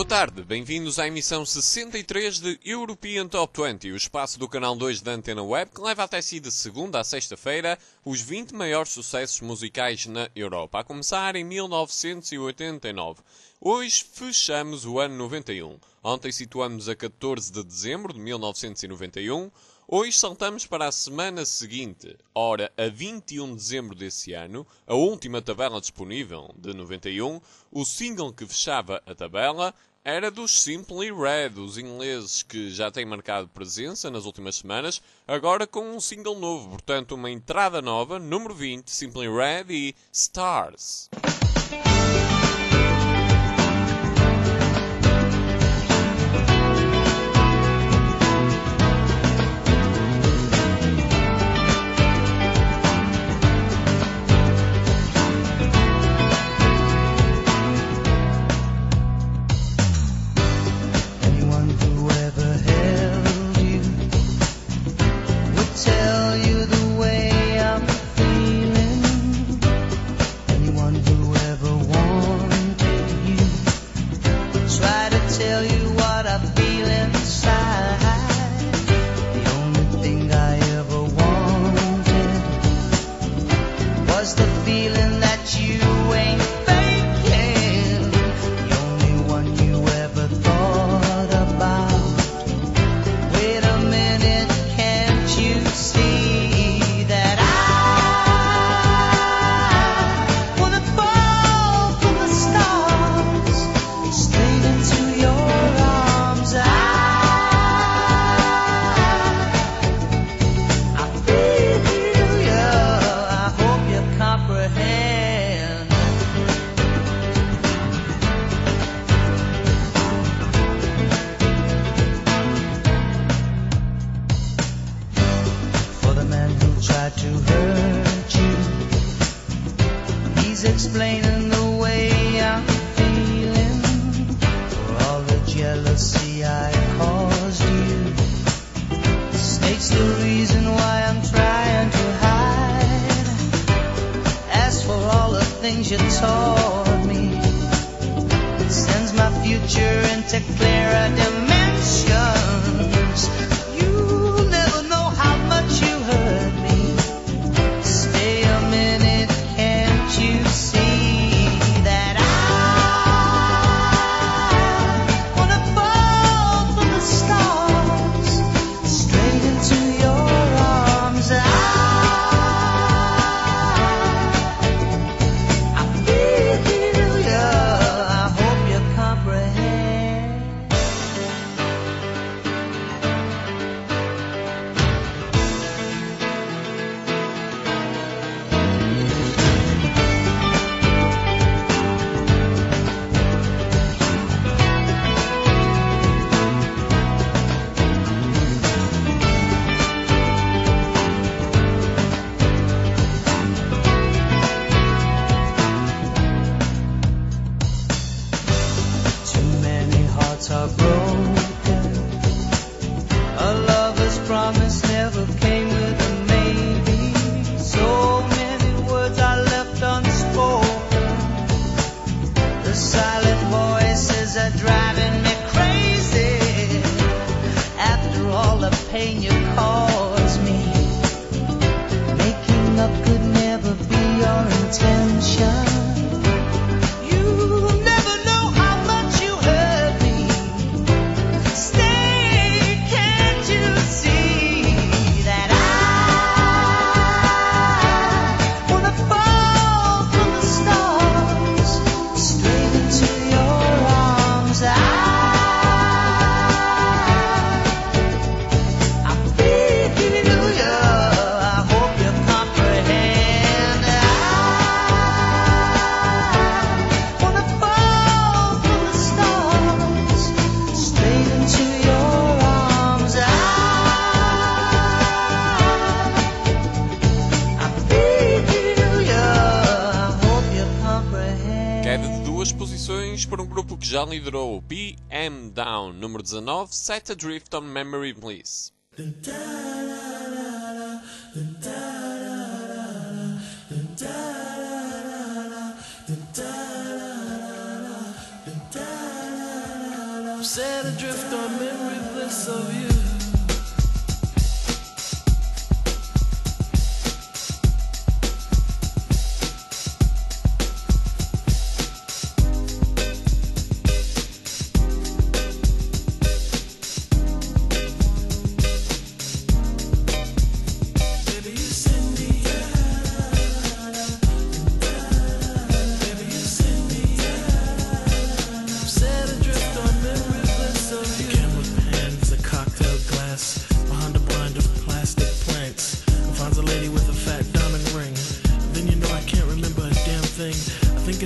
tarde, bem-vindos à emissão 63 de European Top 20, o espaço do canal 2 da Antena Web que leva até si de segunda a sexta-feira os 20 maiores sucessos musicais na Europa, a começar em 1989. Hoje fechamos o ano 91. Ontem situamos a 14 de dezembro de 1991. Hoje saltamos para a semana seguinte. Ora, a 21 de dezembro desse ano, a última tabela disponível de 91, o single que fechava a tabela era dos Simply Red, os ingleses que já têm marcado presença nas últimas semanas, agora com um single novo, portanto uma entrada nova, número 20, Simply Red e Stars. Explaining the way I'm feeling for all the jealousy I caused you. States the reason why I'm trying to hide. As for all the things you taught me, it sends my future into clearer dimensions. You'll never know how much you hurt me. Stay a minute, can't you see? Por um grupo que já liderou o PM Down, número 19, Set Adrift on Memory Bliss.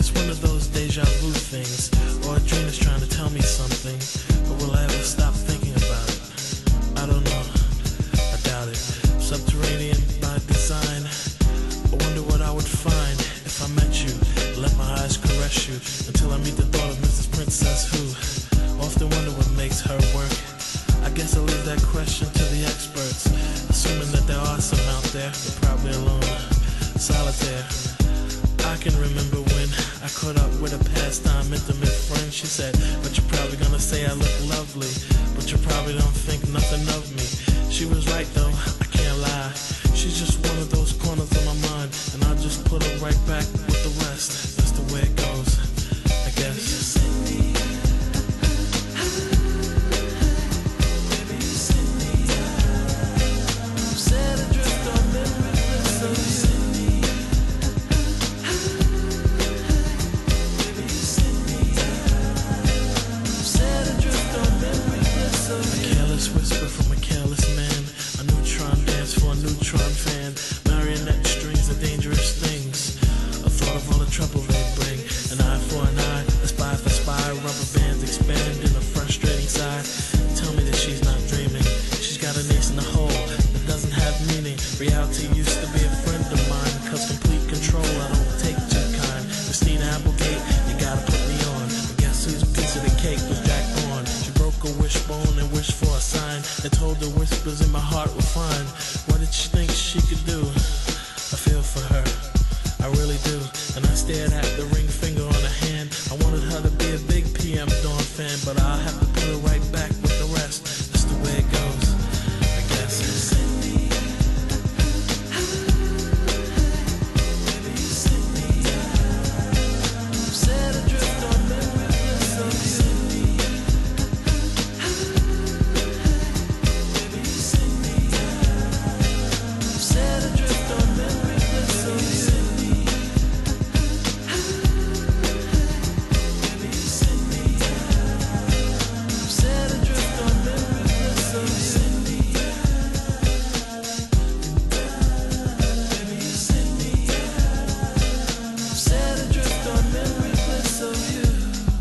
it's one of those deja vu things, or a dream is trying to tell me something, but will I ever stop thinking about it? I don't know, I doubt it. Subterranean by design, I wonder what I would find if I met you, let my eyes caress you, until I meet the thought of Mrs. Princess who, often wonder what makes her work. I guess I'll leave that question to the experts, assuming that there are some out there, but probably alone, solitaire. I can remember when I caught up with a pastime intimate friend. She said, but you're probably gonna say I look lovely, but you probably don't think nothing of me. She was right though, I can't lie. She's just one of those corners of my mind, and I'll just put her right back with the rest. That's the way it goes, I guess. Whisper from a careless man, a neutron dance for a neutron fan. Marionette strings are dangerous things, a thought of all the trouble they bring. An eye for an eye, a spy for spy. Rubber bands expand in a frustrating sigh. Tell me that she's not dreaming, she's got an ace in the hole that doesn't have meaning. Reality used to be a friend of mine, cause complete control I don't take too kind. Christina Applegate, you gotta put me on. But guess whose piece of the cake was Jack Bourne? She broke a wishbone and wished for a sign that told the whispers in my heart were fine. What did she think she could do? I feel for her, I really do. And I stared at the ring finger on her hand. I wanted her to be a big PM Dawn fan, but I'll have to put her right back with the rest. That's the way it goes, I guess. Set adrift on memory bliss of you. Set adrift on memory bliss of you. Set adrift on memory bliss of you. Set adrift on memory bliss of you.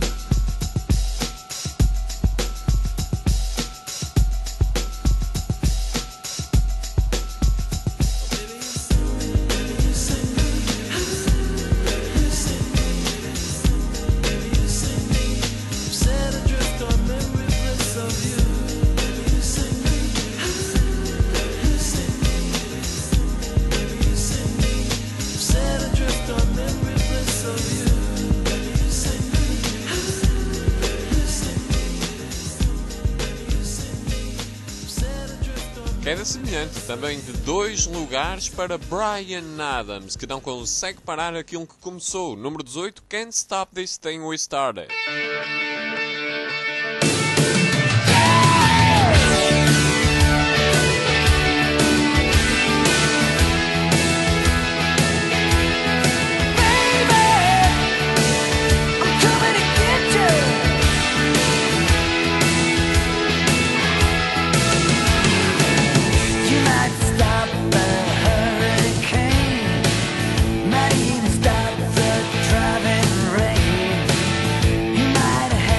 Set adrift on memory bliss of you. Set adrift on memory bliss of you. Queda semelhante também de 2 lugares para Bryan Adams, que não consegue parar aquilo que começou. Número 18, Can't Stop This Thing We Started. Might even stop the driving rain. You might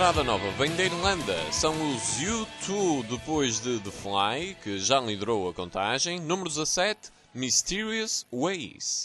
entrada nova vem da Irlanda. São os U2 depois de The Fly, que já liderou a contagem. Número 17, Mysterious Ways.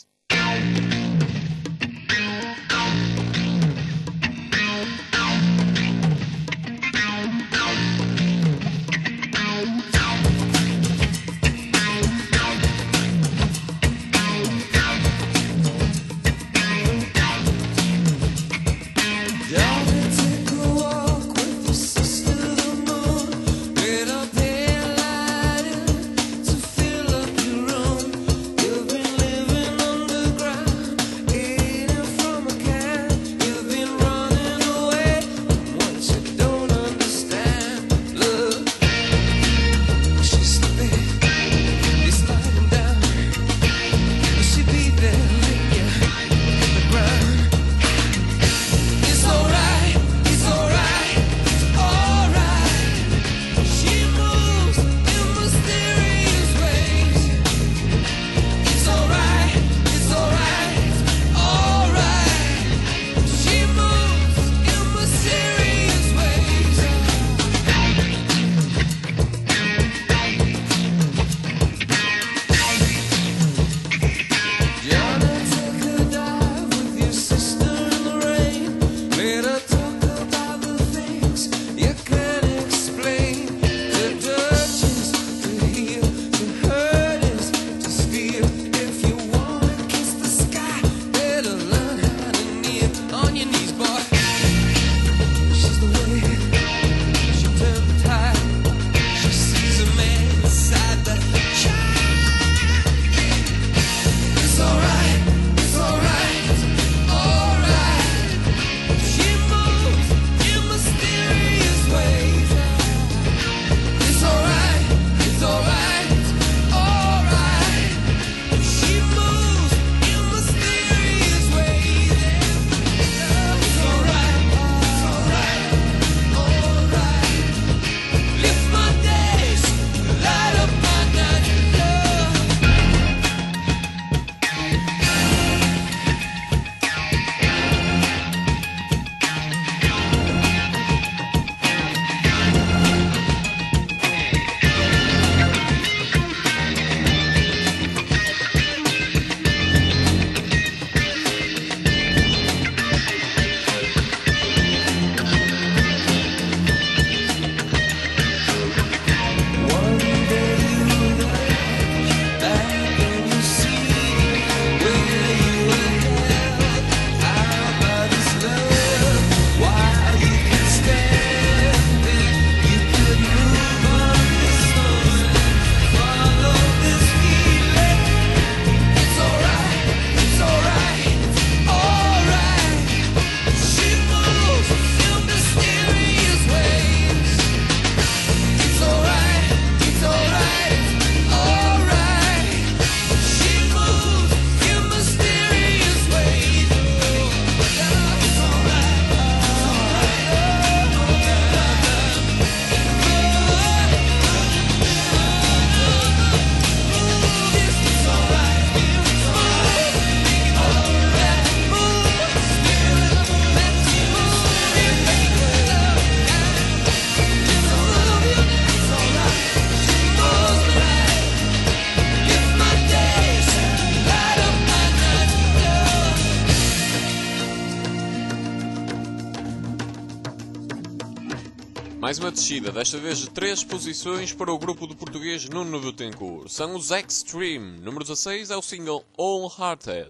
Mais uma descida, desta vez de 3 posições para o grupo do português Nuno Bettencourt. São os Extreme. Número 16 é o single All Hearted.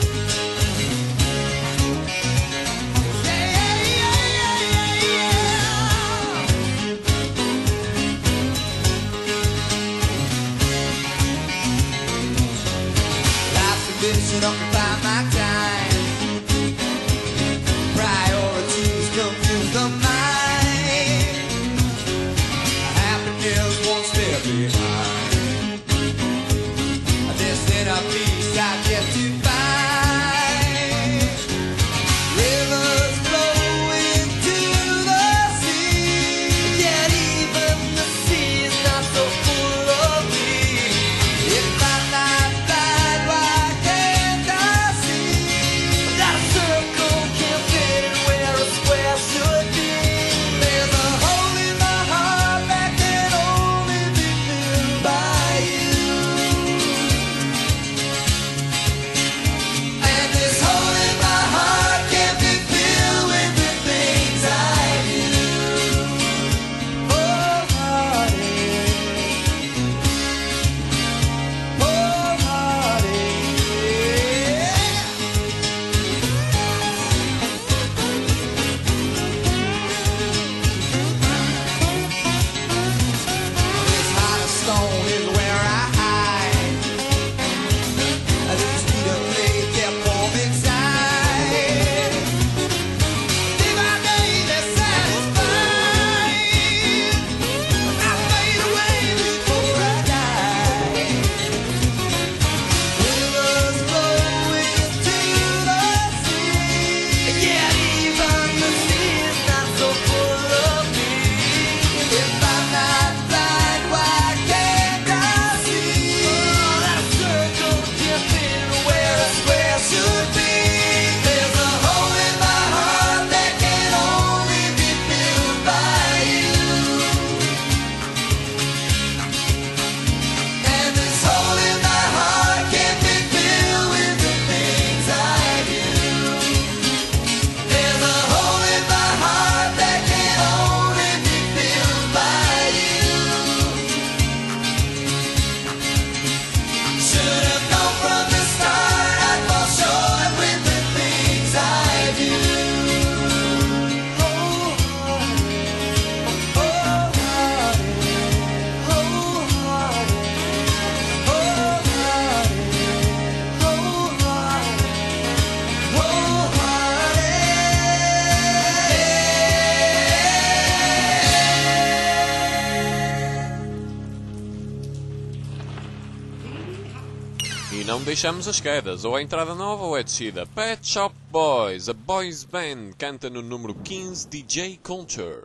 Yeah. não deixamos as quedas, ou a entrada nova ou a descida. Pet Shop Boys, a boys band, canta no número 15, DJ Culture.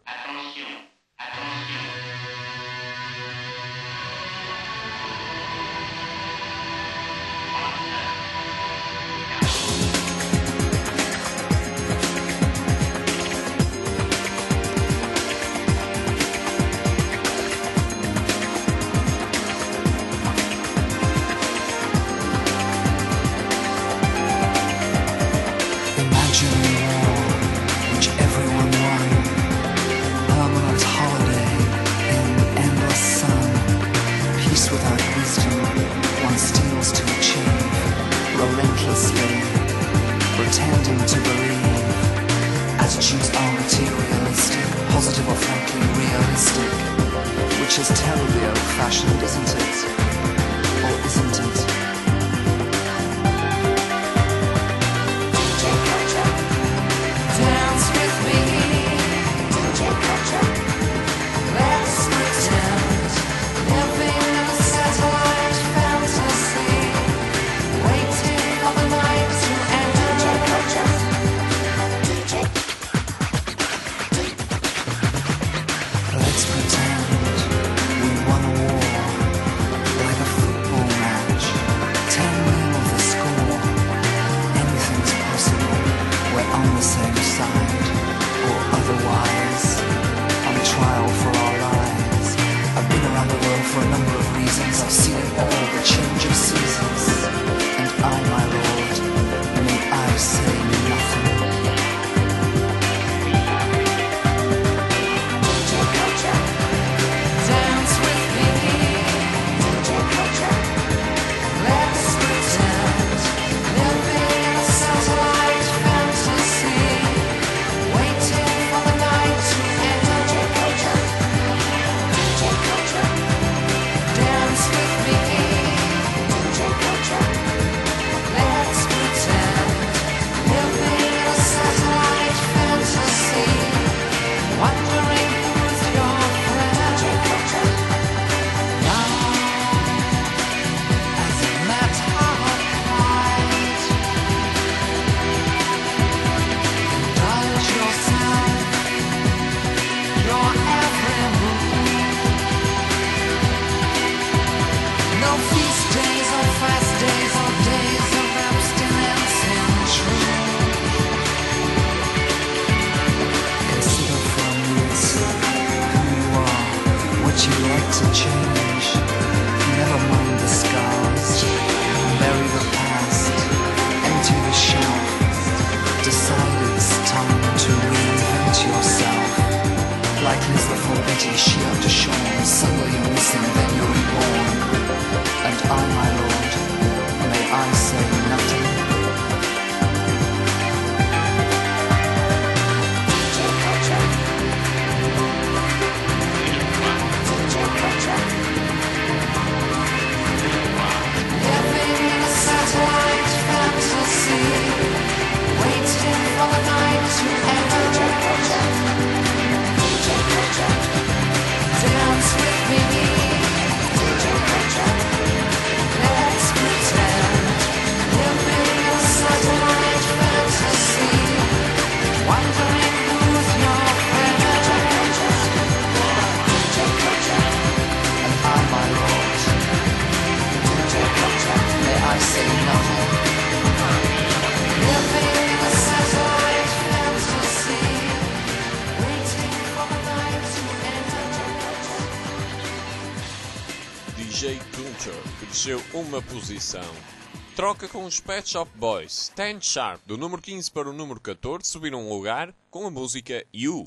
DJ Culture, que desceu uma posição. Troca com os Pet Shop Boys. Stand Sharp, do número 15 para o número 14, subiram um lugar com a música You.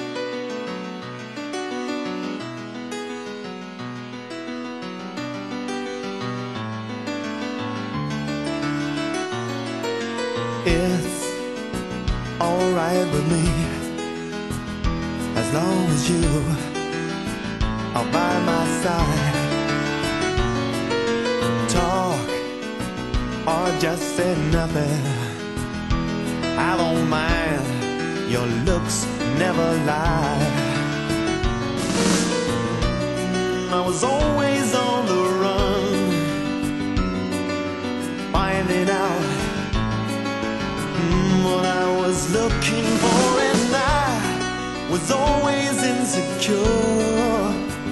It's alright with me, as long as you are by my side. Talk or just say nothing, I don't mind, your looks never lie. I was always on the run, What I was looking for, and I was always insecure.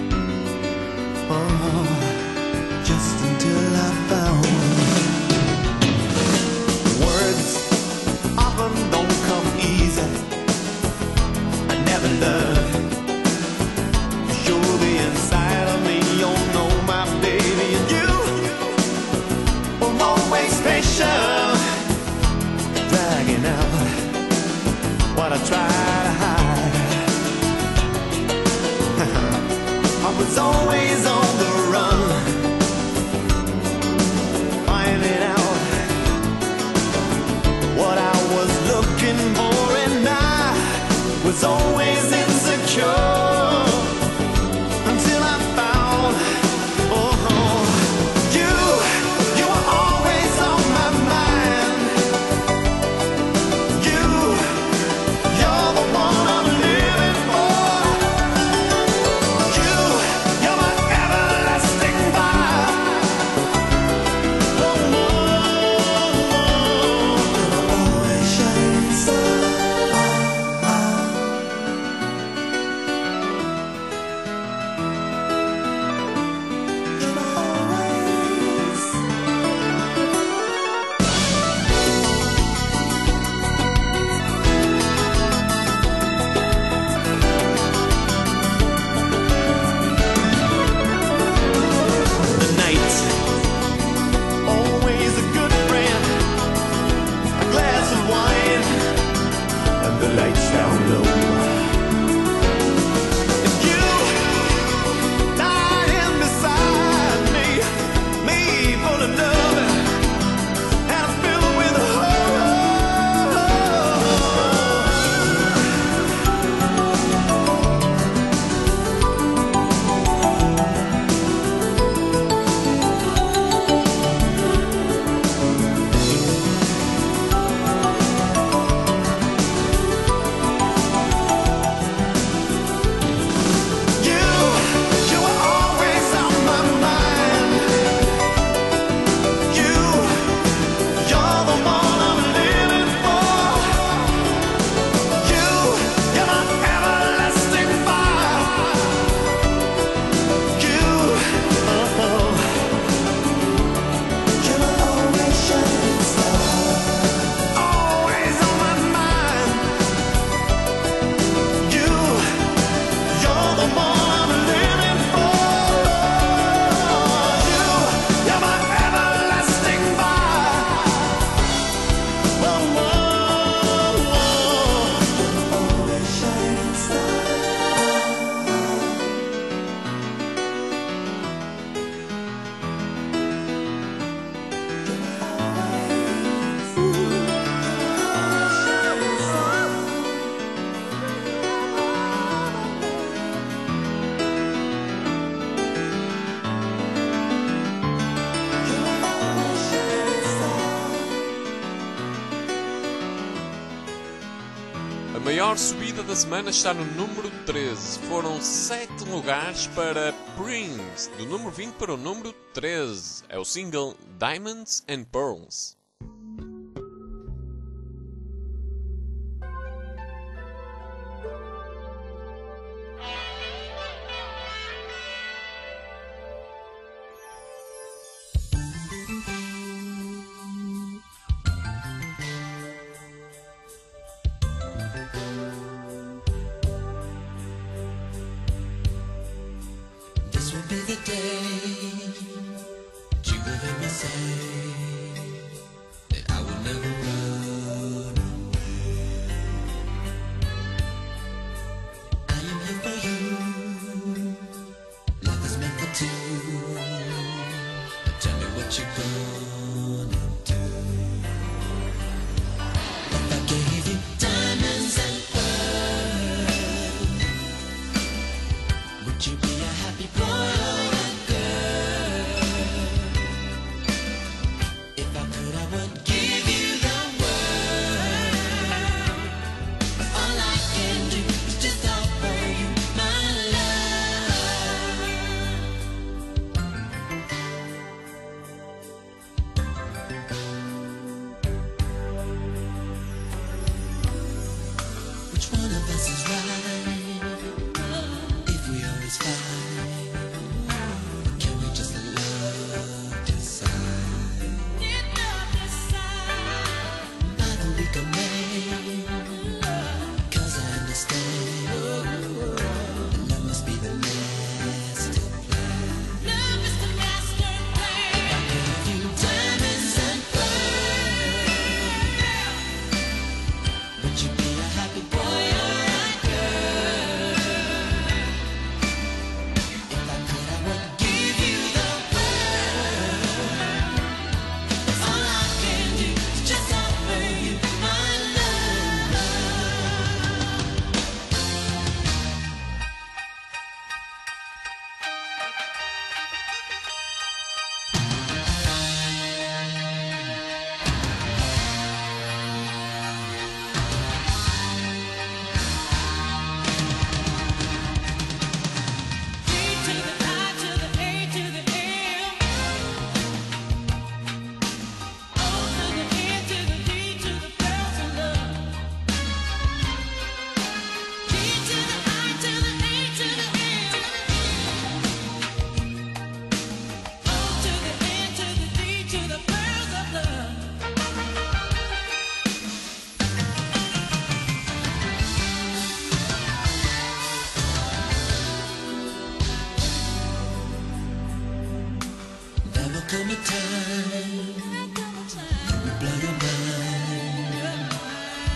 Oh, just until I found words often don't come easy. I never learned to show the inside of me. You know, my baby, and you were always patient, dragging out what I try to hide. I was always on the run, finding out what I was looking for, and I was always insecure. Until I found, oh, you were always on my mind. You're the one I'm living for. You're my everlasting fire. Oh, you're always shining star. The night, always a good friend. A glass of wine and the lights down low. And you lying beside me full of love and filled with horror. You were always on my mind. You're the one I'm living for. You're my everlasting fire. You're always shining star. Always on my mind. You're the one I'm living for. You're my everlasting fire. Whoa, whoa, whoa. Always shining star. A maior subida da semana está no número 13. Foram 7 lugares para Prince, do número 20 para o número 13. É o single Diamonds and Pearls. This will be the day you will hear me say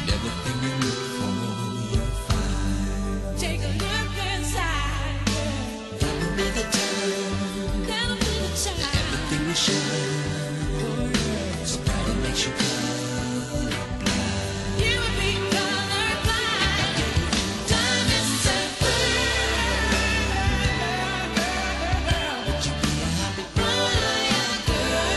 Everything you look for, you'll find. Take a look inside. That'll be the time. That'll be the time. Everything will shine. So bright it makes you colorblind. You would be colorblind. Diamonds and pearls. Would you be a happy Royal girl.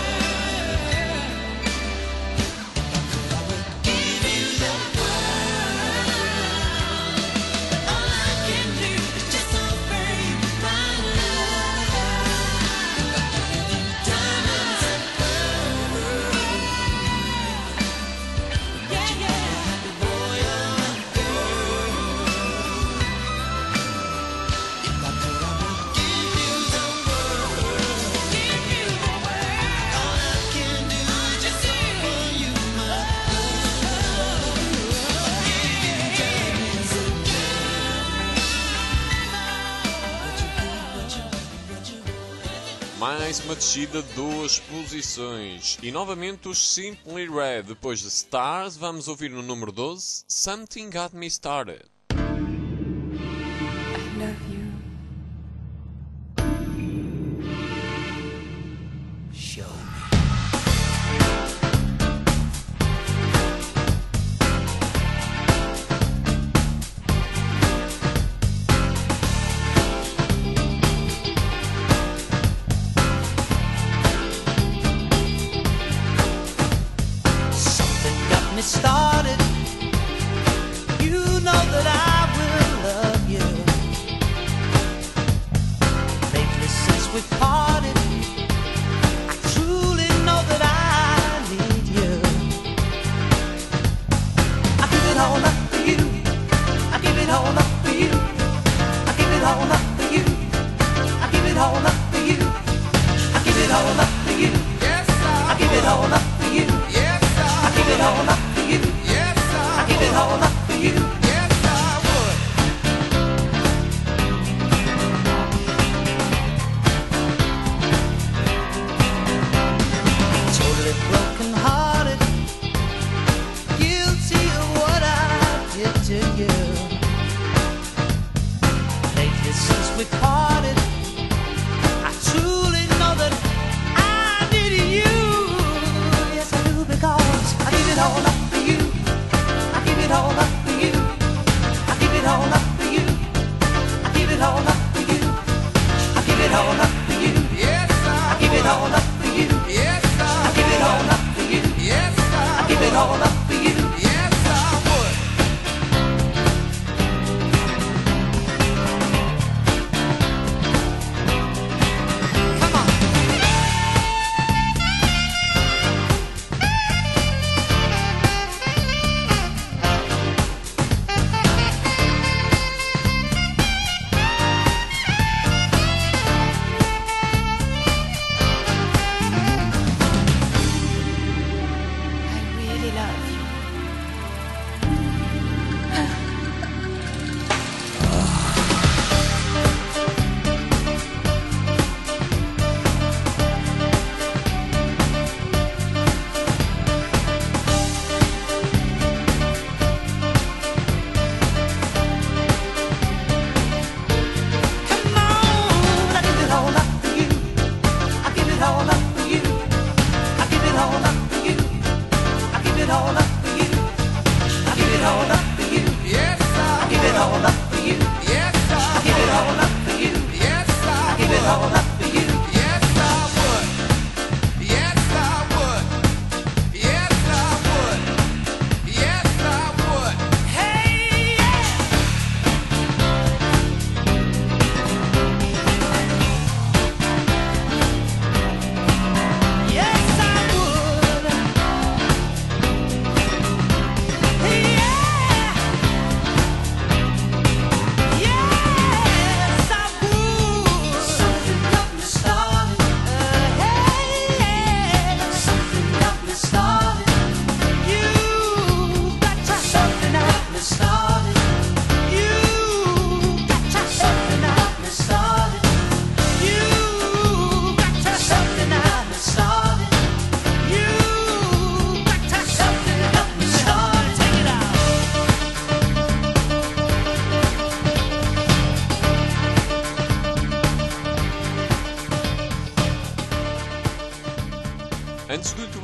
Give you the world. All I can do is just offer you my love. Diamonds and pearls. Yeah, yeah. royal girl? If I could, I would give you the world. Give you the world. All I can do is just offer you my love. Give you diamonds and Mais uma descida, 2 posições. E novamente os Simply Red. Depois de Stars, vamos ouvir no número 12, Something Got Me Started. I love you. show me. Something got me started. You know that I will love you. Lately since we parted, I truly know that I need you. I give it all up for you. I give it all up for you. I give it all up for you. I give it all up for you. I give it all up for you. I give it all up for you. I give it all up for you. I give it all up for you. Totally broken hearted, guilty of what I did to you. Lately since we parted, I truly know that I need you. Yes, I do, because I give it all up for you. I give it all up for you. I give it all up for you. I give it all up for you. I give it all up for you. I give it all up for you. I give it all up for you. I give it all up for you.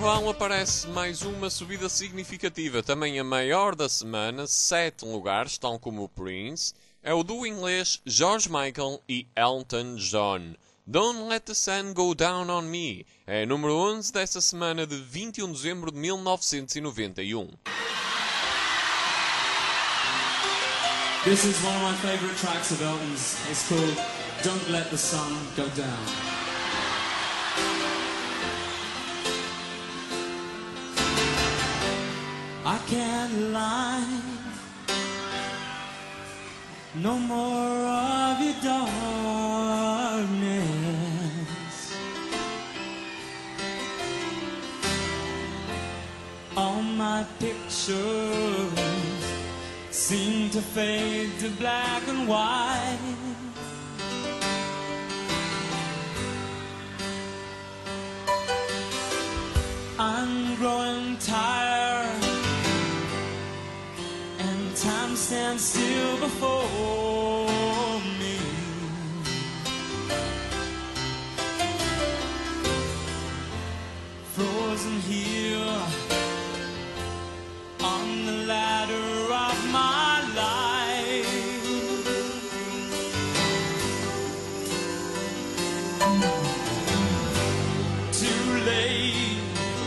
carnaval aparece mais uma subida significativa, também a maior da semana, 7 lugares, tal como o Prince, é o do inglês George Michael e Elton John. Don't Let the Sun Go Down on Me é número 11 desta semana de 21 de dezembro de 1991. This is one of my favourite tracks of Elton's. It's called Don't Let the Sun Go Down. I can't lie, no more of your darkness. All my pictures seem to fade to black and white. I'm growing tired, and time stands still before me. Frozen here on the ladder of my life. Too late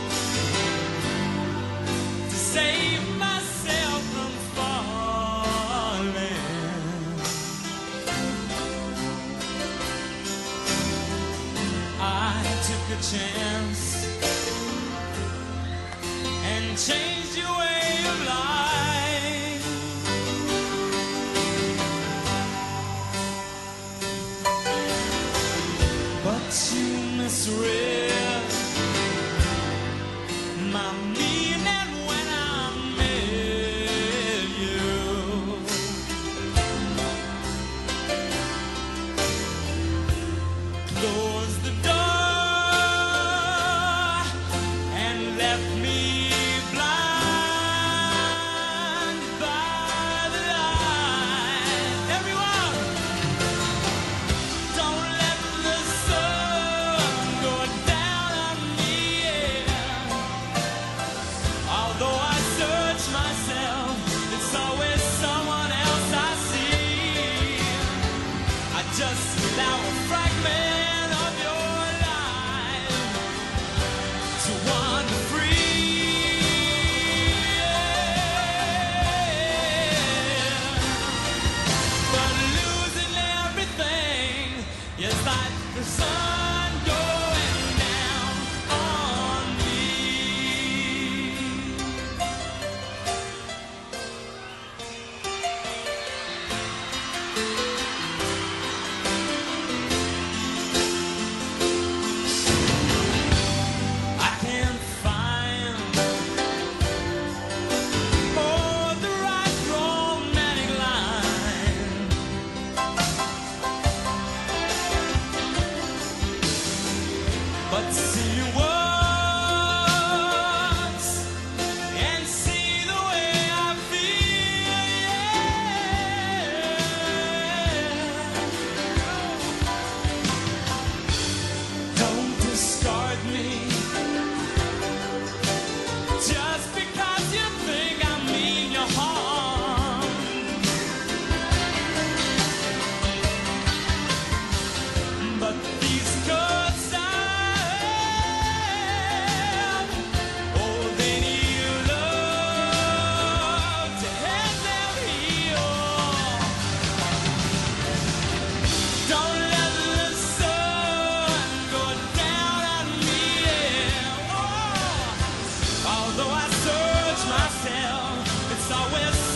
to save myself from falling. I took a chance and changed your way of life. But you misread my meaning when I met you. Closed the door and left me blind by the light. Everyone, don't let the sun go down on me. Although I search myself, it's always someone else I see. I just allow a fragment of your life to wander free. But losing everything is like the sun going down on me. I can't find the right romantic line. But see you once and see the way I feel. Don't discard me just because you think I mean you harm. But these cuts I have, oh, they need love to help them heal. Don't let the sun go down on me. Oh, although I search myself, it's always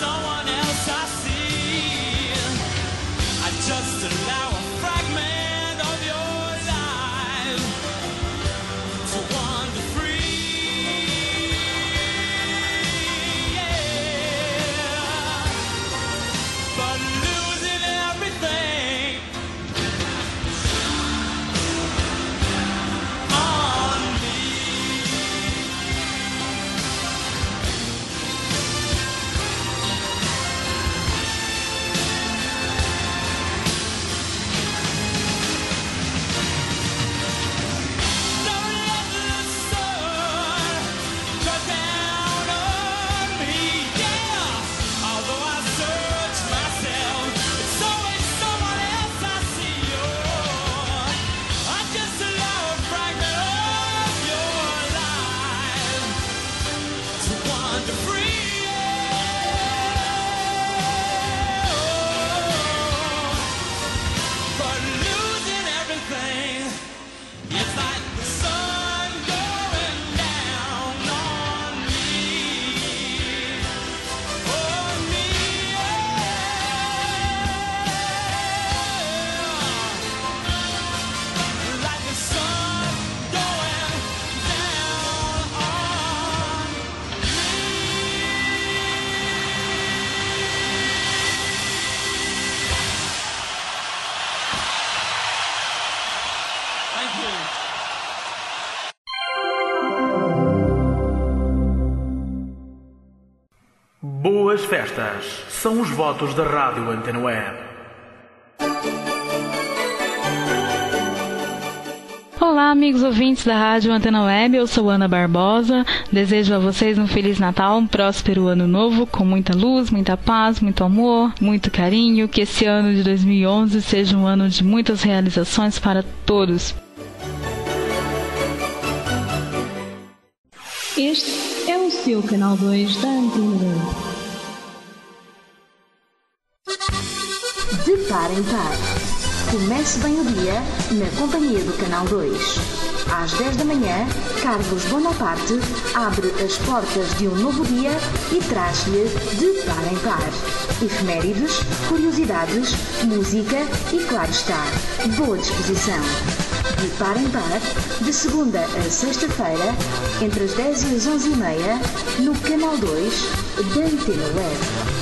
Boas festas. São os votos da Rádio Antena Web. Olá, amigos ouvintes da Rádio Antena Web, eu sou Ana Barbosa. Desejo a vocês um Feliz Natal, um próspero Ano Novo, com muita luz, muita paz, muito amor, muito carinho. Que esse ano de 2011 seja um ano de muitas realizações para todos. Este é o seu canal 2 da Antena 2. De par em par. Comece bem o dia na companhia do Canal 2. Às 10 da manhã, Carlos Bonaparte abre as portas de um novo dia e traz-lhe De par em par. Efemérides, curiosidades, música e, claro está, boa disposição. De par em par, de segunda a sexta-feira, entre as 10 e as 11h30, no Canal 2 da Antena Web.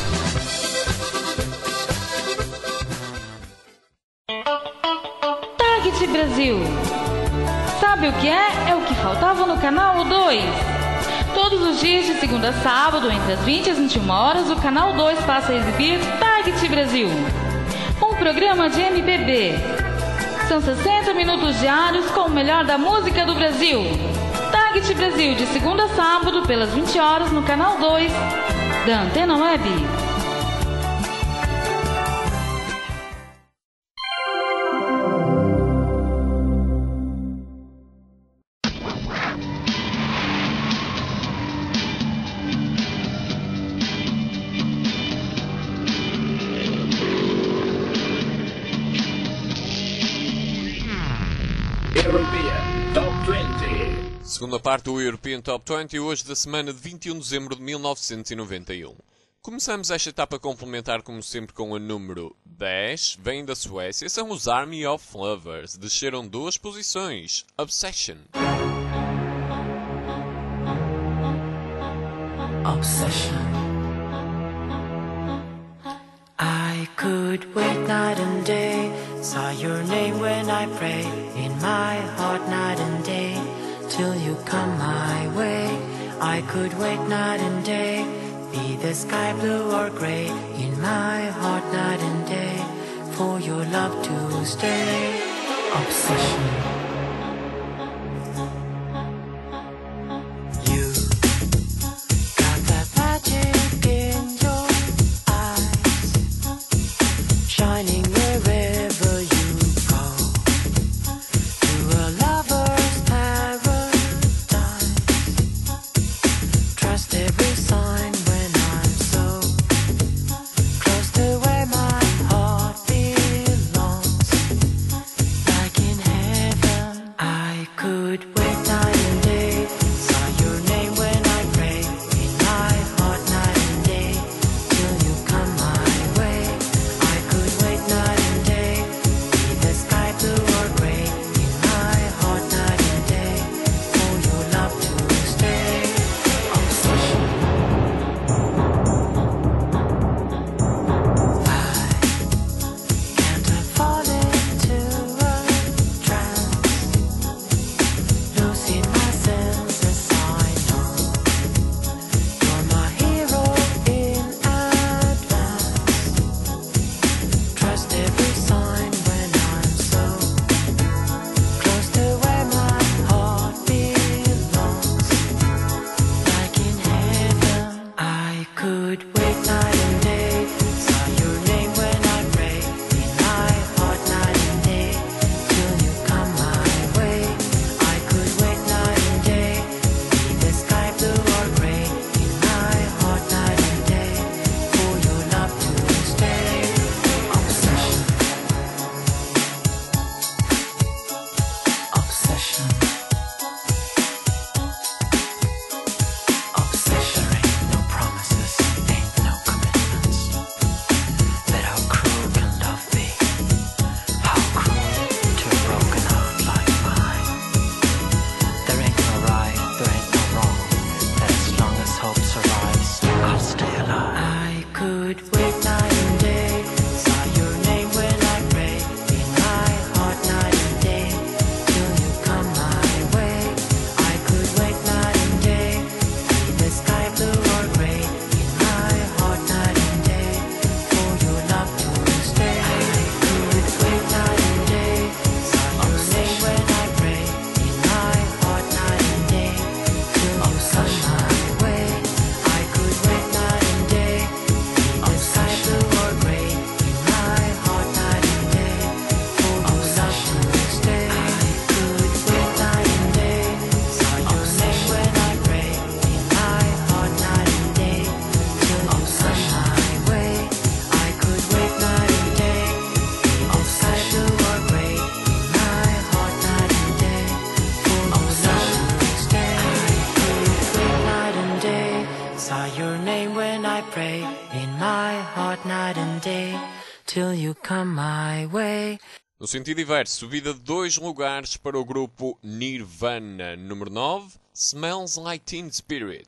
Target Brasil. Sabe o que é? É o que faltava no Canal 2. Todos os dias, de segunda a sábado, entre as 20 e as 21 horas, o Canal 2 passa a exibir Target Brasil, um programa de MPB. São 60 minutos diários com o melhor da música do Brasil. Target Brasil, de segunda a sábado, pelas 20 horas, no Canal 2 da Antena Web. European Top 20. Segunda parte do European Top 20, hoje da semana de 21 de dezembro de 1991. Começamos esta etapa complementar, como sempre, com a número 10. Vem da Suécia, são os Army of Lovers. Desceram 2 posições. Obsession. Obsession. I could wait night and day, saw your name when I pray, in my heart night and day, till you come my way. I could wait night and day, be the sky blue or grey, in my heart night and day, for your love to stay. Obsession. Obsession ain't no promises, ain't pray in my heart night and day till you come my way. No sentido inverso, subida de 2 lugares para o grupo Nirvana. Número 9, Smells Like Teen Spirit.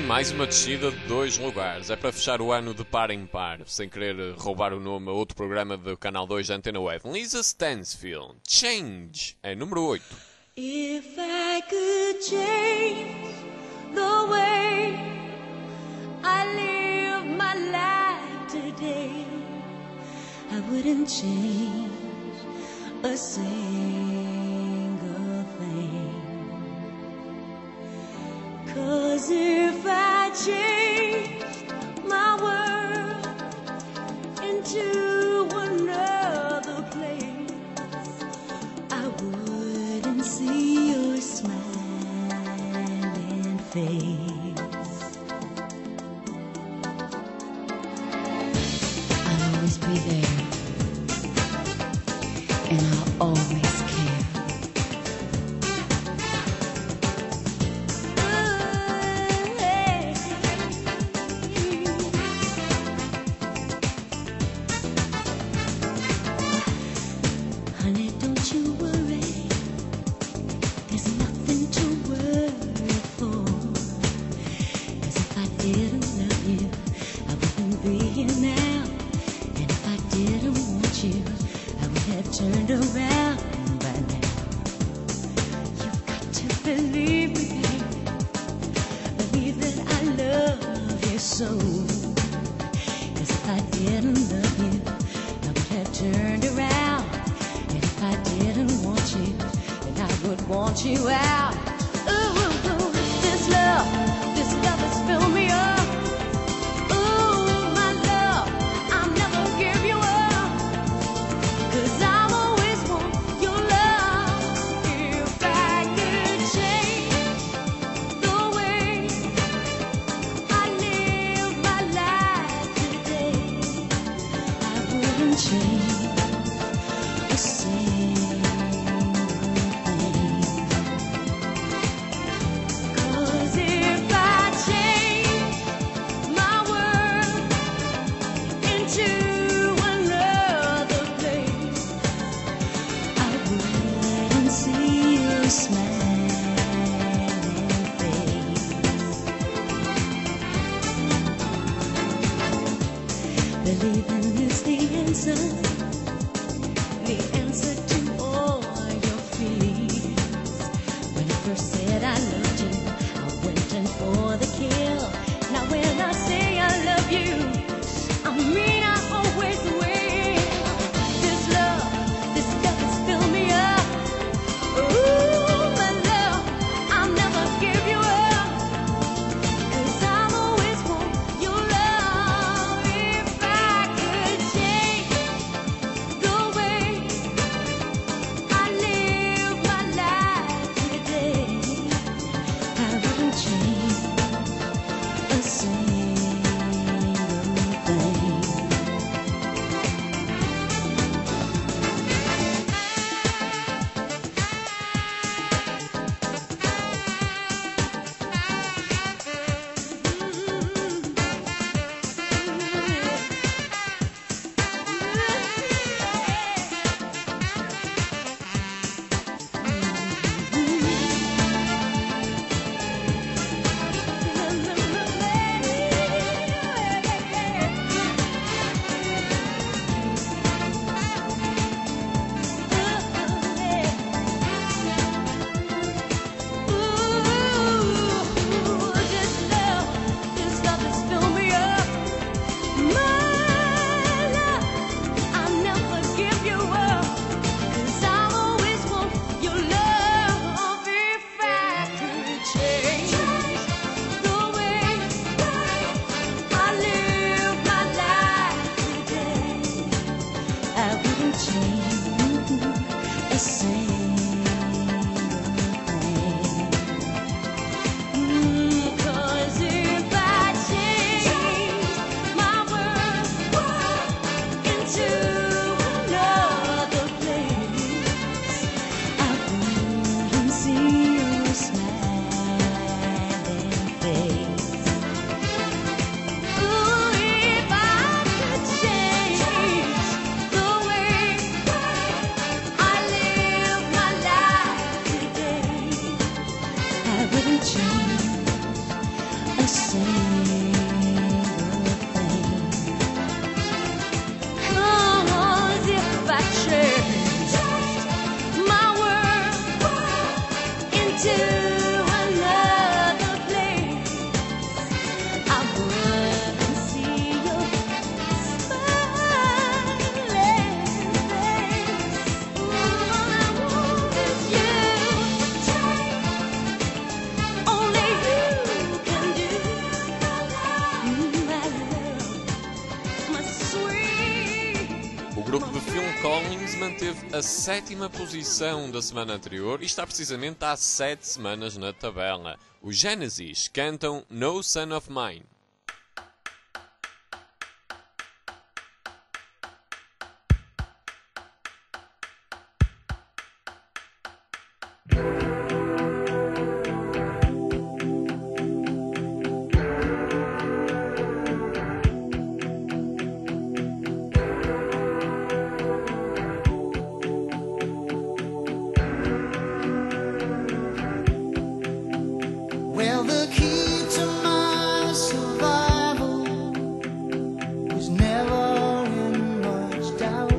mais uma descida de 2 lugares. É para fechar o ano de par em par, sem querer roubar o nome a outro programa do Canal 2 da Antena Web. Lisa Stansfield, Change, é número 8. If I could change the way I live my life today, I wouldn't change a single thing. 'Cause if I changed my world into another place, I wouldn't see your smiling face. I'll always be there, and I'll always care. Honey, don't you worry, there's nothing to worry for. 'Cause if I didn't love you, I wouldn't be here now. And if I didn't want you, I would have turned around by now. You've got to believe me, babe. Believe that I love you so. 'Cause if I didn't love you, I would have turned around. And if I didn't want you, then I would want you out. Ooh, this love has filled me up. Ooh, my love, I'll never give you up. 'Cause I'll always want your love. If I could change the way I live my life today, I wouldn't change a single thing. 'Cause if I change my world into another place, I wouldn't see your smiling face. Believing is the answer to all your fears. When I first said I loved you, I went in for the kill. Now when I say I love you, I mean I always will. This love has filled me up. Ooh, my manteve a 7ª posição da semana anterior e está precisamente há 7 semanas na tabela. Os Genesis cantam No Son of Mine. Well, the key to my survival was never in much doubt.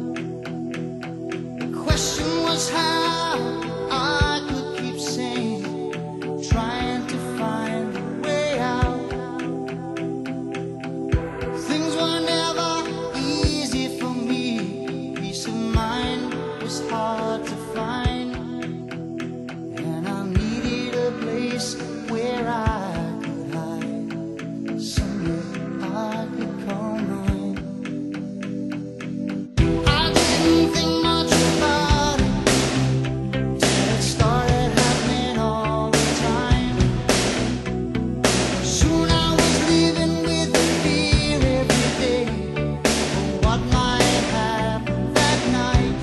The question was how I could keep sane, trying to find a way out. Things were never easy for me. Peace of mind was hard to find, and I needed a place where I could hide, somewhere I could call mine. I didn't think much about it till it started happening all the time. Soon I was living with the fear every day of what might happen that night.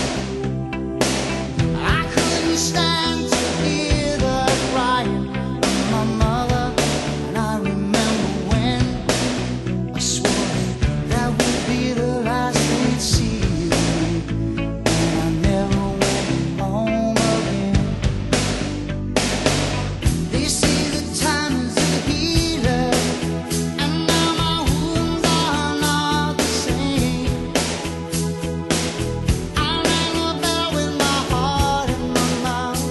I couldn't stand to hear the crying of my mother, and I remember when I swore that would be the last we'd see, and I never went home again. They say that time is a healer, and now my wounds are not the same. I rang a bell with my heart in my mouth,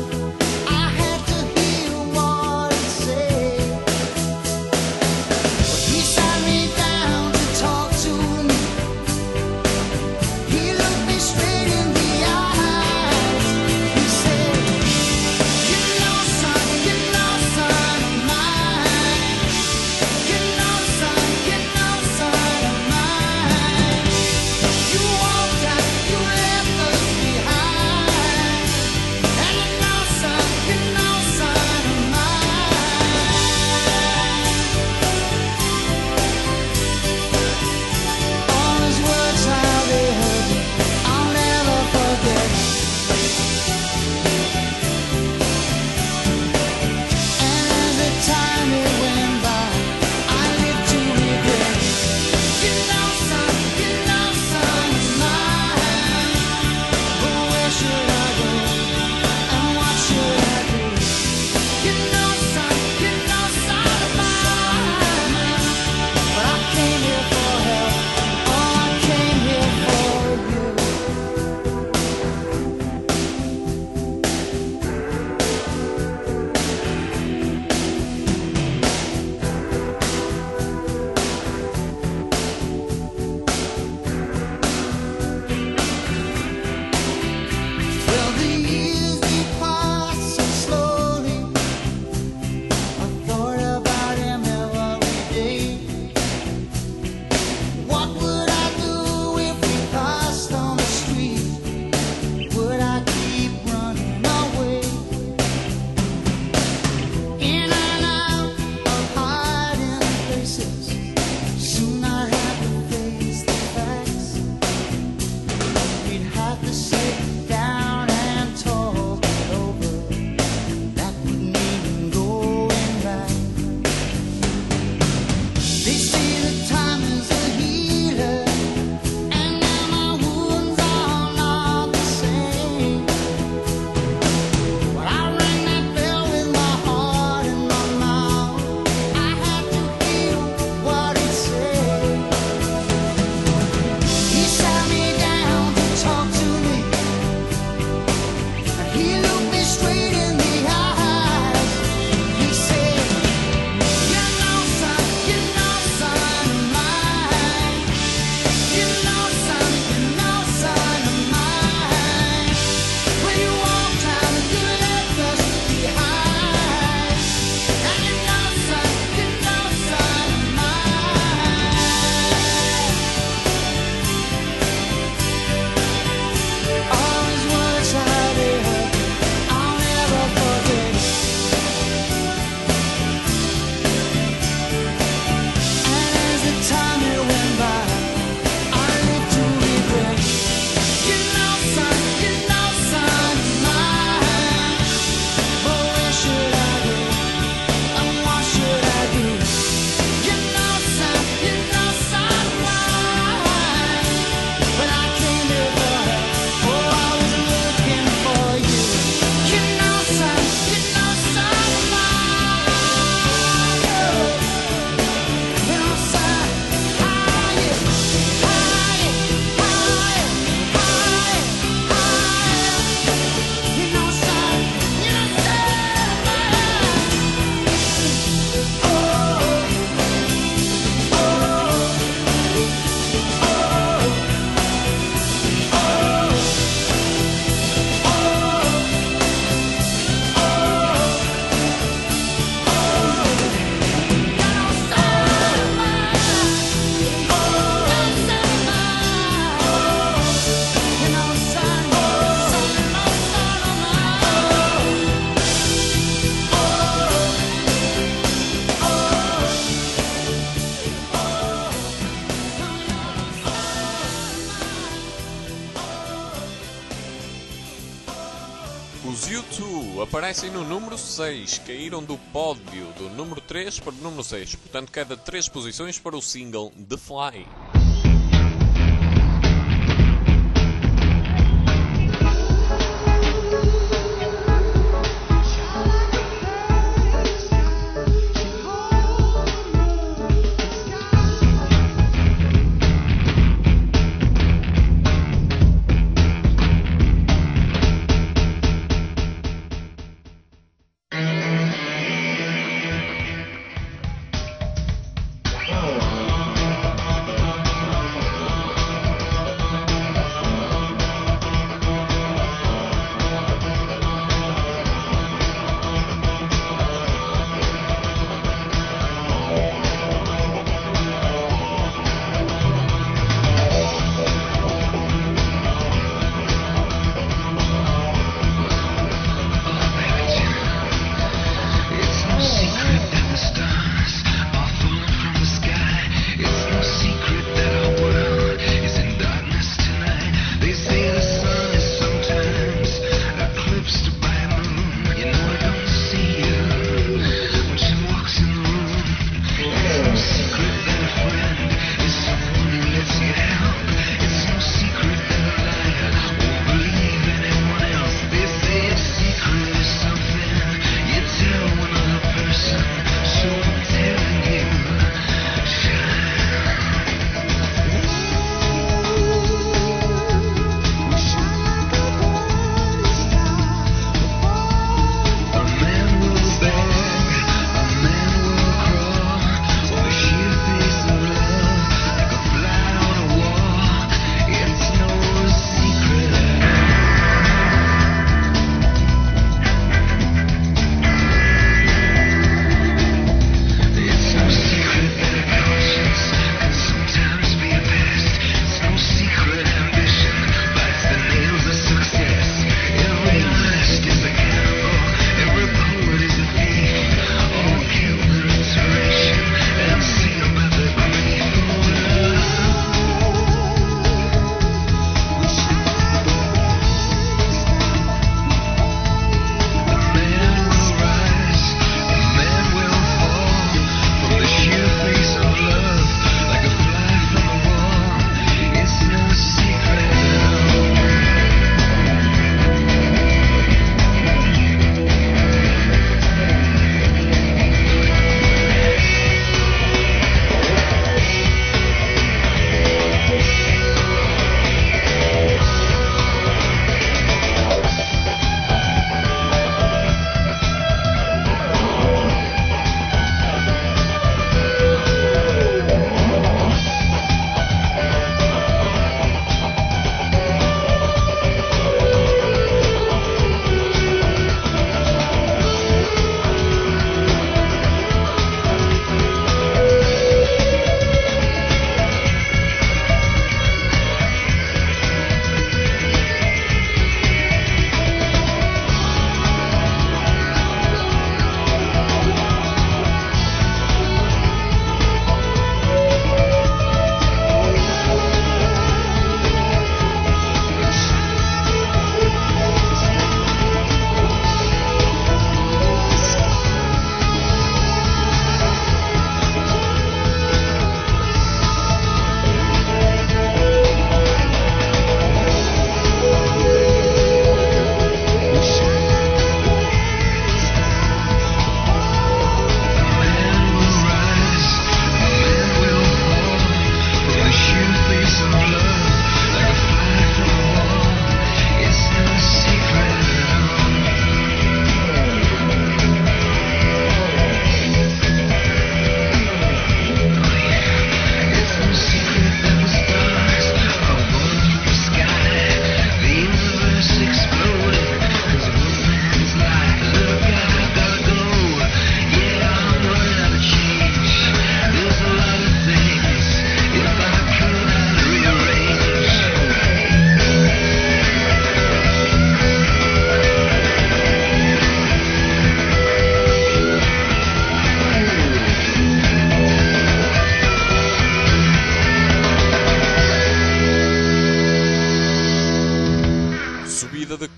Os U2 aparecem no número 6, caíram do pódio do número 3 para o número 6, portanto cada 3 posições para o single The Fly.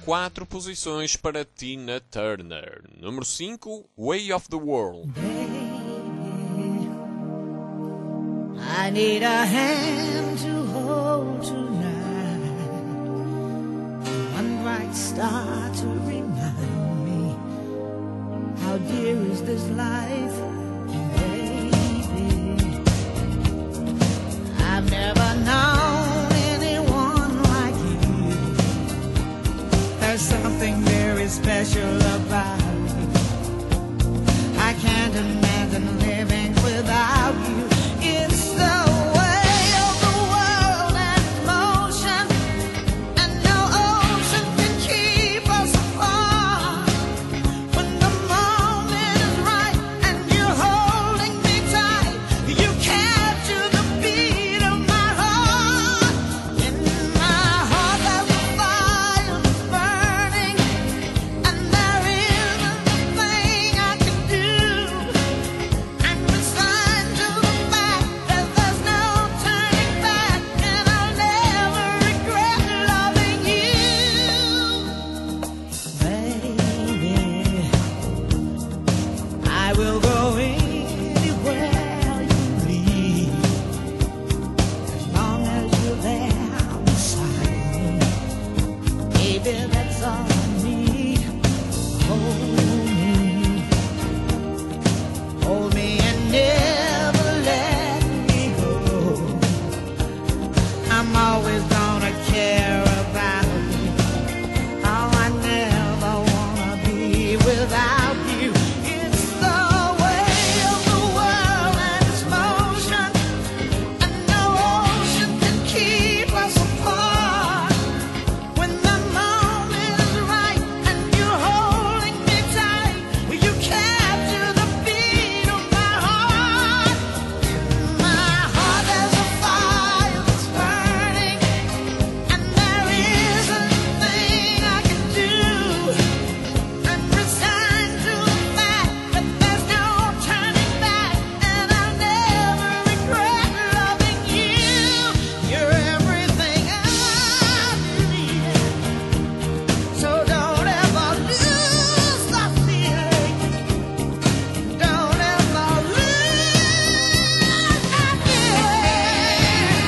4 posições para Tina Turner. Número 5, Way of the World. I need a hand to hold tonight, one bright star to remind me how dear is this life, baby. I've never known anyone like you. There's something very special about you. I can't imagine living without you. It's the way of the world and motion, and no ocean can keep us apart. When the moment is right and you're holding me tight, you capture the beat of my heart. In my heart there's a fire that's burning, and there isn't a thing I can do. I'm resigned to the fact that there's no turning back, and I'll never regret loving you, baby. I will go anywhere you lead, as long as you're there beside me, baby. That's all I need. Hold me and never let me go. I'm always gonna care about you. Oh, I never wanna be without you. It's the way of the world and its motion, and no ocean can keep us apart. When the moment is right and you're holding me tight, will you capture the beat of my heart? In my heart there's a fire that's burning, and there isn't a thing I can do. I'm resigned to the fact that there's no turning back, and I'll never regret loving you. You're everything I need, so don't ever lose the feeling. Don't ever lose that feeling.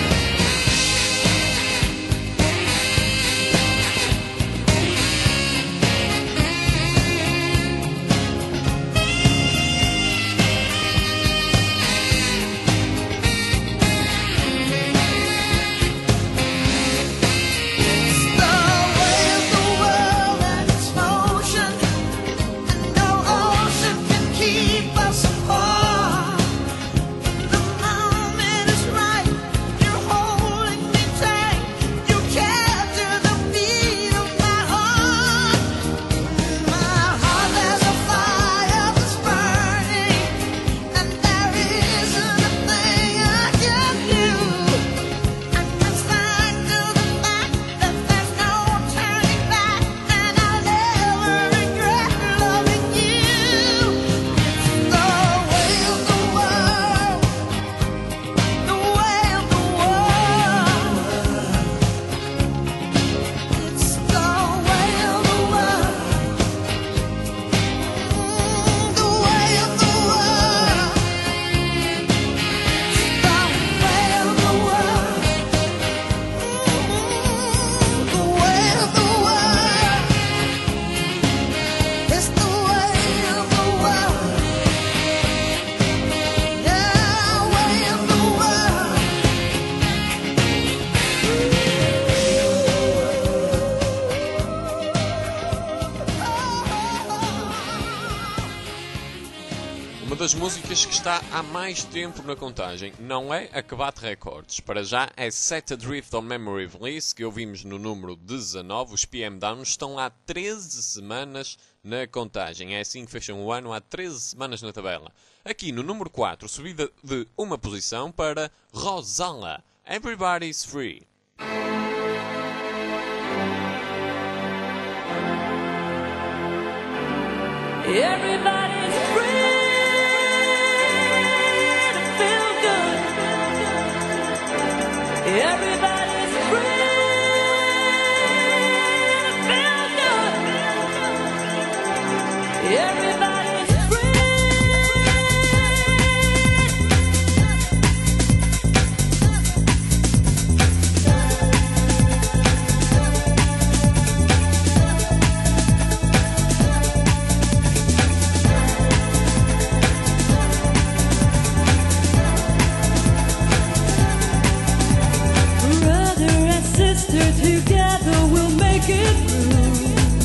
It's the way of the world and its motion, and no ocean can keep us apart. When the moment is right, you're holding me tight. You capture the beat of my heart. In my heart there's a fire that's burning, and there isn't a thing I can do. I'm resigned to the fact that there's no turning back, and I'll never regret loving you. It's the way of the world, the way of the world. It's the way of the world, the way of the world. It's the way of the world, the way of the world. It's the way of the world, yeah, way of the world. Uma das músicas que está há mais tempo na contagem não é a que bate recordes. Para já é Set Adrift on Memory Release, que ouvimos no número 19. Os PM Down estão há 13 semanas na contagem. É assim que fecham o ano, há 13 semanas na tabela. Aqui no número 4, subida de uma posição para Rosala, Everybody's Free. Everybody's free to feel good. Everybody's free to feel good. Everybody's free. Brother and sister together we'll make it through.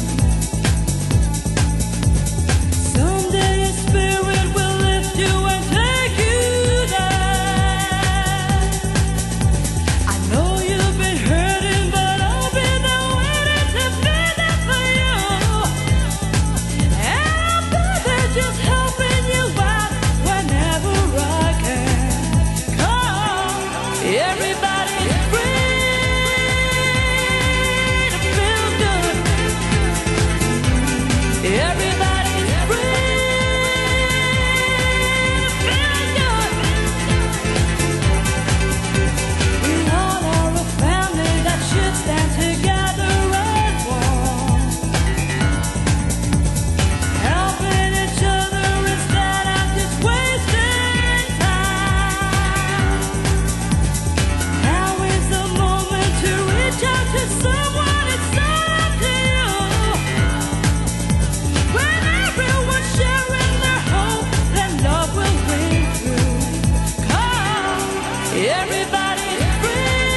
Someday a spirit will lift you and take you there. I know you've been hurting, but I'll be there waiting to be there for you. And brother, just helping you out whenever I can. Come, everybody's free to feel good. Everybody's free to feel good. We all are a family that should stand together as one, helping each other instead of just wasting time. Now is the moment to reach out to someone. It's up to you. When everyone's sharing their hope, then love will win through. Come, everybody's free.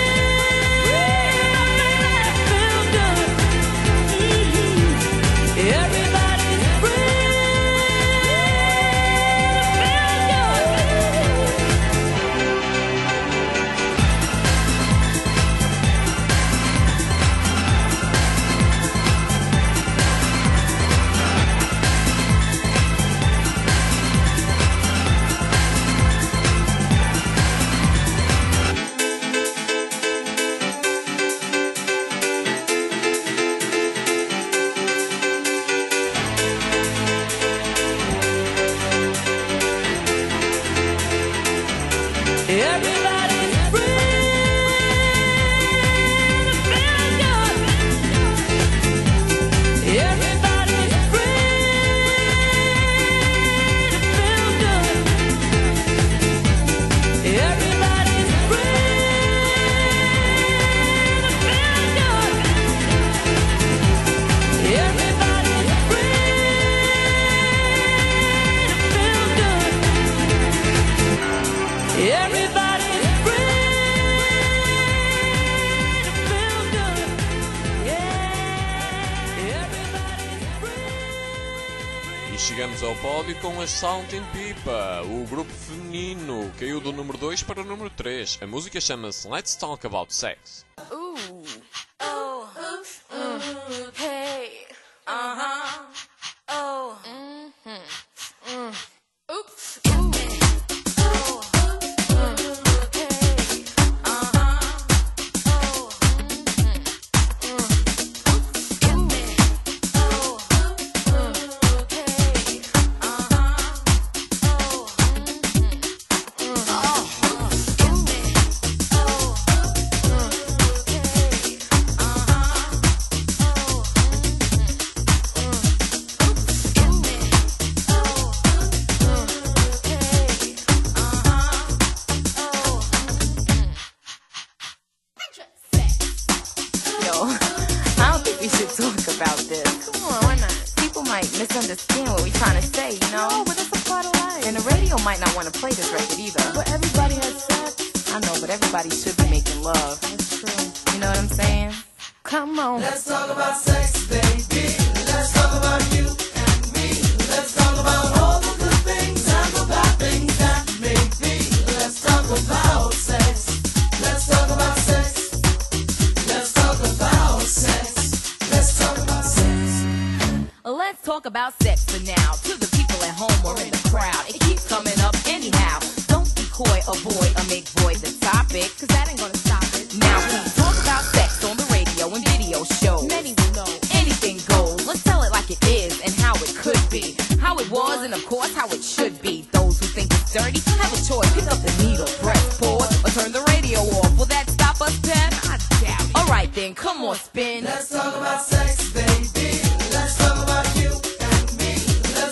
Feel good. Everybody's free. Everybody's free to feel good. Everybody's free to feel good. Everybody's free to feel good. Everybody's free to feel good. Everybody's free to feel good. Yeah, everybody's free. E chegamos ao pódio com as Salting Pipa. O grupo feminino caiu do número 2 para o número 3. A música chama-se Let's Talk About Sex. Ooh, oh, hey, uh-huh, oh, oops, ooh, oh, hey, uh-huh, oh, misunderstand what we're trying to say, you know? No, but that's a part of life. And the radio might not want to play this record either. But everybody has sex. I know, but everybody should be making love. That's true. You know what I'm saying? Come on. Let's talk about sex, baby. Let's talk about you and me. Let's talk about all the good things and the bad things that make me. Let's talk about sex. Let's talk about sex. Let's talk about sex. Let's talk about sex. Let's talk about sex for now. To the people at home or in the crowd, it keeps coming up anyhow. Don't be coy, avoid, or make void the topic, cause that ain't gonna stop it. Now we talk about sex on the radio and video shows. Many will know. Anything goes. Let's tell it like it is and how it could be. How it was and of course how it should be. Those who think it's dirty have a choice. Pick up the needle, press pause, or turn the radio off. Will that stop us, Pep? I doubt it. Alright then, come on, spin. Let's talk about sex, baby. Let's talk about you and me. Let's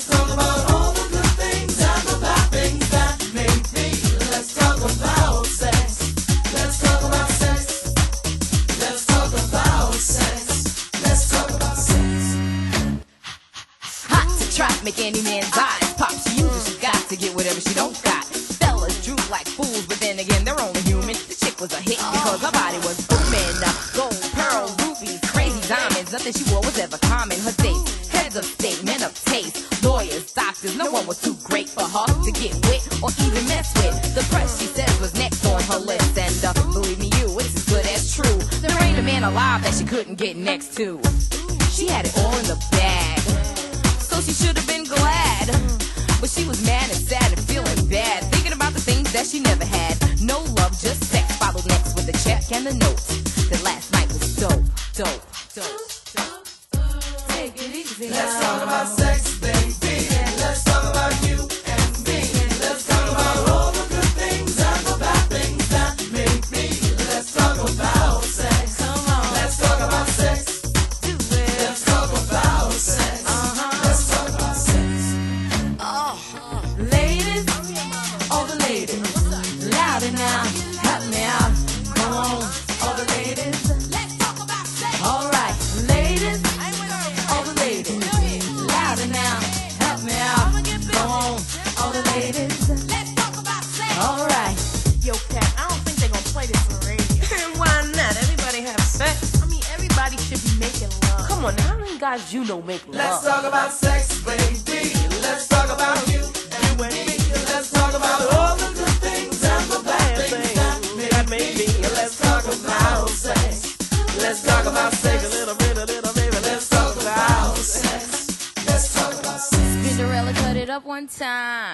Try to make any man's eyes pop. She uses she got to get whatever she don't got. Fellas droop like fools, but then again, they're only human. The chick was a hit because her body was booming. Gold, pearl, rubies, crazy diamonds. Nothing she wore was ever common. Her dates, heads of state, men of taste, lawyers, doctors. No one was too great for her to get with or even mess with. The press, she says, was next on her list. And believe me, it's as good as true. There ain't a man alive that she couldn't get next to. She had it all in the bag, so she should have been glad. But she was mad and sad and feeling bad, thinking about the things that she never had. No love, just sex, followed next with the check and the note. That last night was dope, dope, dope, dope. Take it easy. Let's talk about sex, baby. Let's talk about you and me. Let's talk about all the good things and the bad things that make me. Let's talk about sex. Come on. Let's talk about sex. Do it. Let's talk about sex. Let's talk about sex. Ladies, all the ladies, louder now, help me out. Come on, all the ladies, let's talk about sex. All right, ladies, all the ladies, louder now, help me out. Come on, all the ladies, let's talk about sex. All right. Yo, Cat, I don't think they're gonna play this on radio. Why not? Everybody have sex. I mean, everybody should be making love. Come on, now, how many guys you know make love? Let's talk about sex, baby. Let's talk about you and me. Let's talk about all the good things and the bad things that make me. Let's talk about sex. Let's talk about sex. A little baby. Let's talk about sex. Let's talk about sex. Cinderella cut it up one time.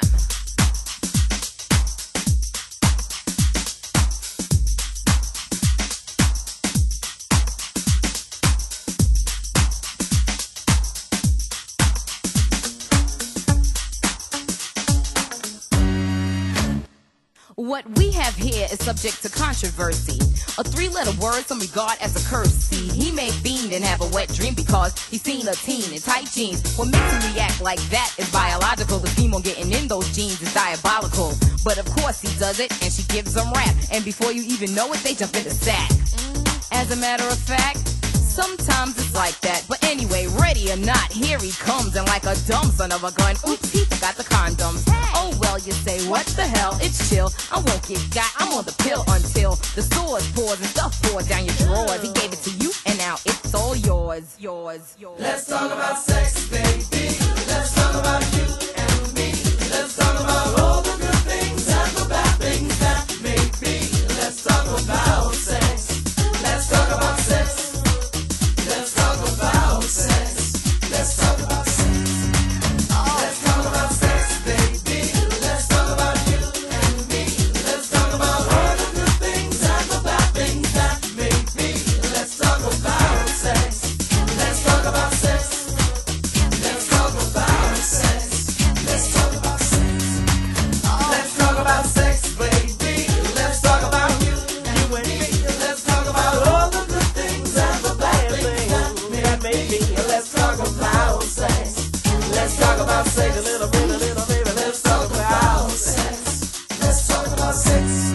What we have here is subject to controversy. A three-letter word some regard as a curse. See, he may fiend and have a wet dream because he's seen a teen in tight jeans. What makes him react like that is biological. The scheme on getting in those jeans is diabolical. But of course he does it, and she gives them rap. And before you even know it, they jump in the sack. As a matter of fact, sometimes it's like that. But anyway, ready or not, here he comes. And like a dumb son of a gun, oops, he forgot the condoms. Oh well, you say, what the hell, it's chill. I won't get got, I'm on the pill until the sores pours and stuff pours down your drawers. He gave it to you, and now it's all yours. Yours. Let's talk about sex, baby. Let's talk about you and me. Let's talk about all the good things and the bad things that make me. Let's talk about sex. Let's talk about sex. Let's talk about sex. Let's talk about sex. Let's talk about sex, baby. Let's talk about you and me. Let's talk about all the good things and the bad things that make me. Let's talk about sex. Let's talk about sex. Let's talk about sex. Let's talk about sex. Let's talk about sex, baby. Let's talk about you and me. Let's talk about all the good things and the bad things that make me. Let's talk about sex. Let's talk about sex. A little baby. Let's talk about sex. Let's talk about sex.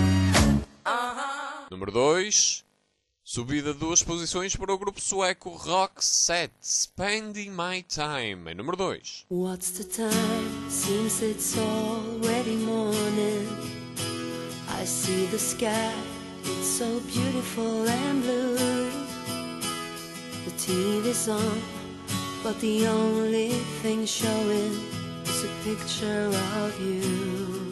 Número 2. Subida 2 posições para o grupo sueco Roxette, Spending My Time, em número 2. What's the time? Seems it's already morning. I see the sky, it's so beautiful and blue. The TV's on, but the only thing showing is a picture of you.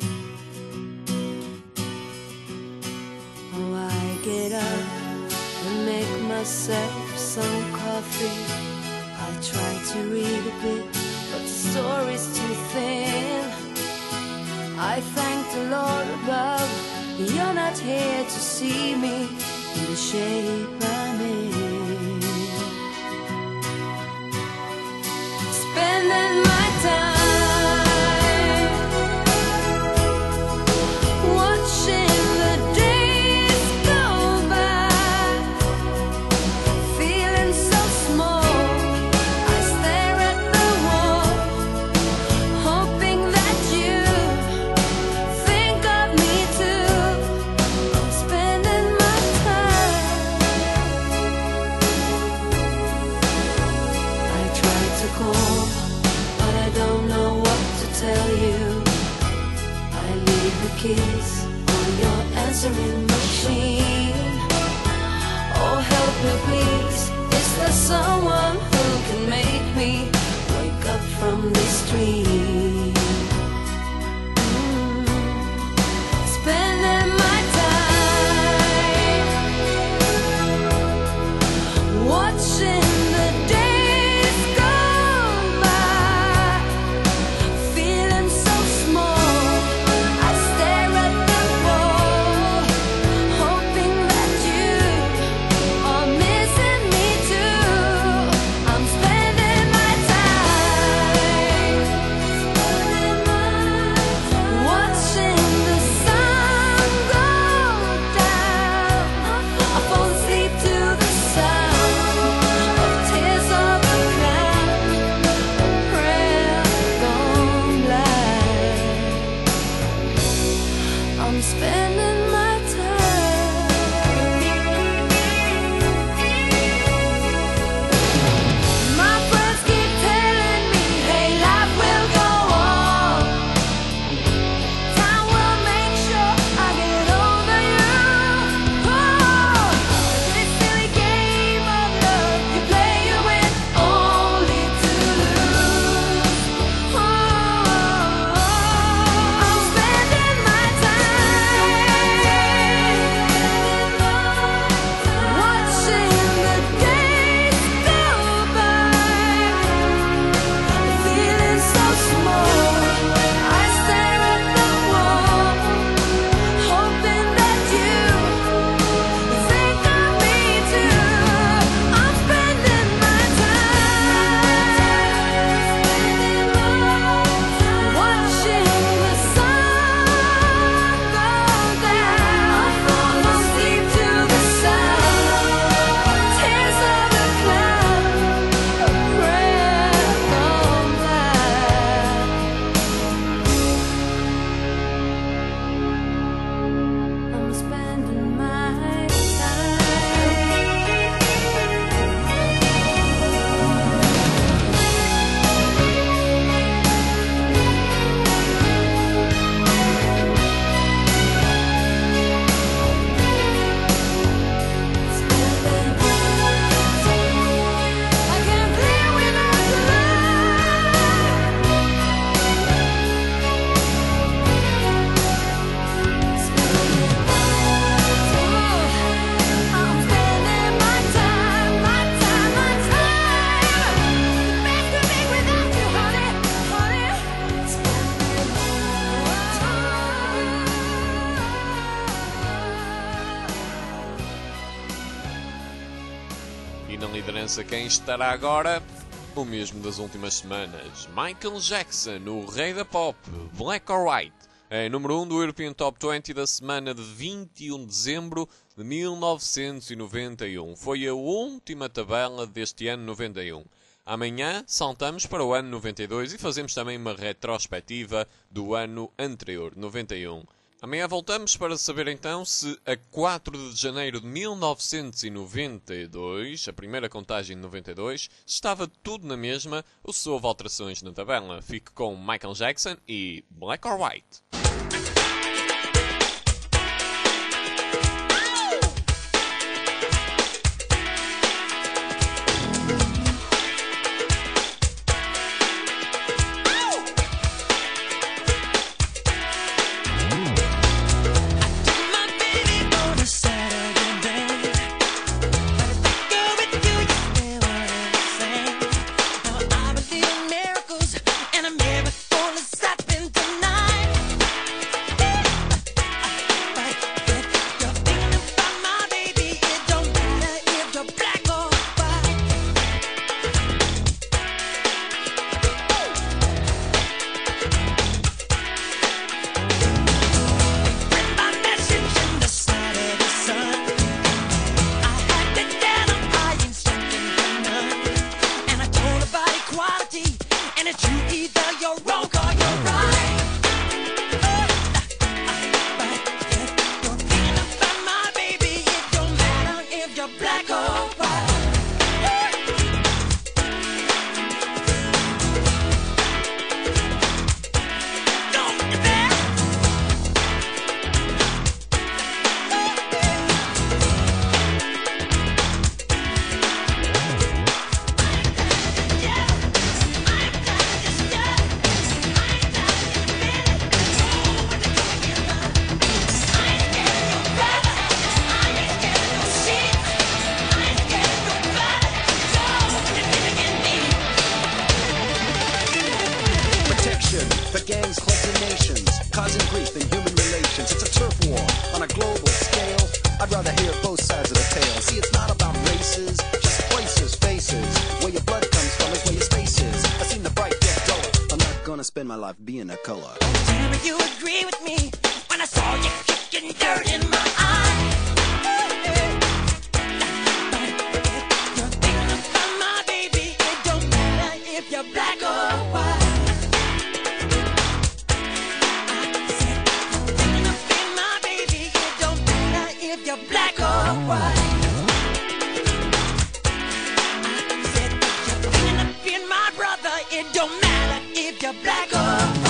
Oh, I get up and make myself some coffee. I try to read a bit, but the story's too thin. I thank the Lord above, you're not here to see me in the shape I'm in. Spending my time watching the days go by, feeling so small. I stare at the wall, hoping that you think of me too. I'm spending my time keys on your answering machine. Oh, help me please. Is there someone who can make me wake up from this dream? Spending my time watching the days go by, feeling so small. I stare at the wall, hoping that you are missing me too. I'm spending my time watching the sun go down. I fall asleep to the sound of tears of a clown, a prayer gone blind. I'm spending my time. My friends keep telling me, hey, life will go on. Time will make sure I get over you. Oh, this silly game of love, you play you win only to lose. Oh, I'm spending my time watching the days go by, feeling so small. I stare at the wall, hoping that you think of me too. I'm spending my time watching the sun go down. I fall asleep to the sound of tears of a clown, a prayer gone blind. I'm spending my I can't live without your I'm spending my time, my time, my time. Best to be without you, honey, honey. E na liderança quem estará agora? O mesmo das últimas semanas. Michael Jackson, o rei da pop, Black or White. É número 1 do European Top 20 da semana de 21 de dezembro de 1991. Foi a última tabela deste ano 91. Amanhã saltamos para o ano 92 e fazemos também uma retrospectiva do ano anterior, 91. Amanhã voltamos para saber então se a 4 de janeiro de 1992, a primeira contagem de 92, estava tudo na mesma ou se houve alterações na tabela. Fique com Michael Jackson e Black or White. I believe in miracles, and a miracle is happening tonight. for gangs, clubs, and nations, causing grief in human relations. It's a turf war on a global scale. I'd rather hear both sides of the tale. See, it's not about races, just places, faces. Where your blood comes from is where your space is. I seen the bright get duller. I'm not gonna spend my life being a color. Tell me you agree with me when I saw you kicking dirt in my eye. You're thinking about my baby. It don't matter if you're black or white. I said you're thinking about my baby. It don't matter if you're black or white. I said you're thinking about my brother. It don't matter if you're black or white.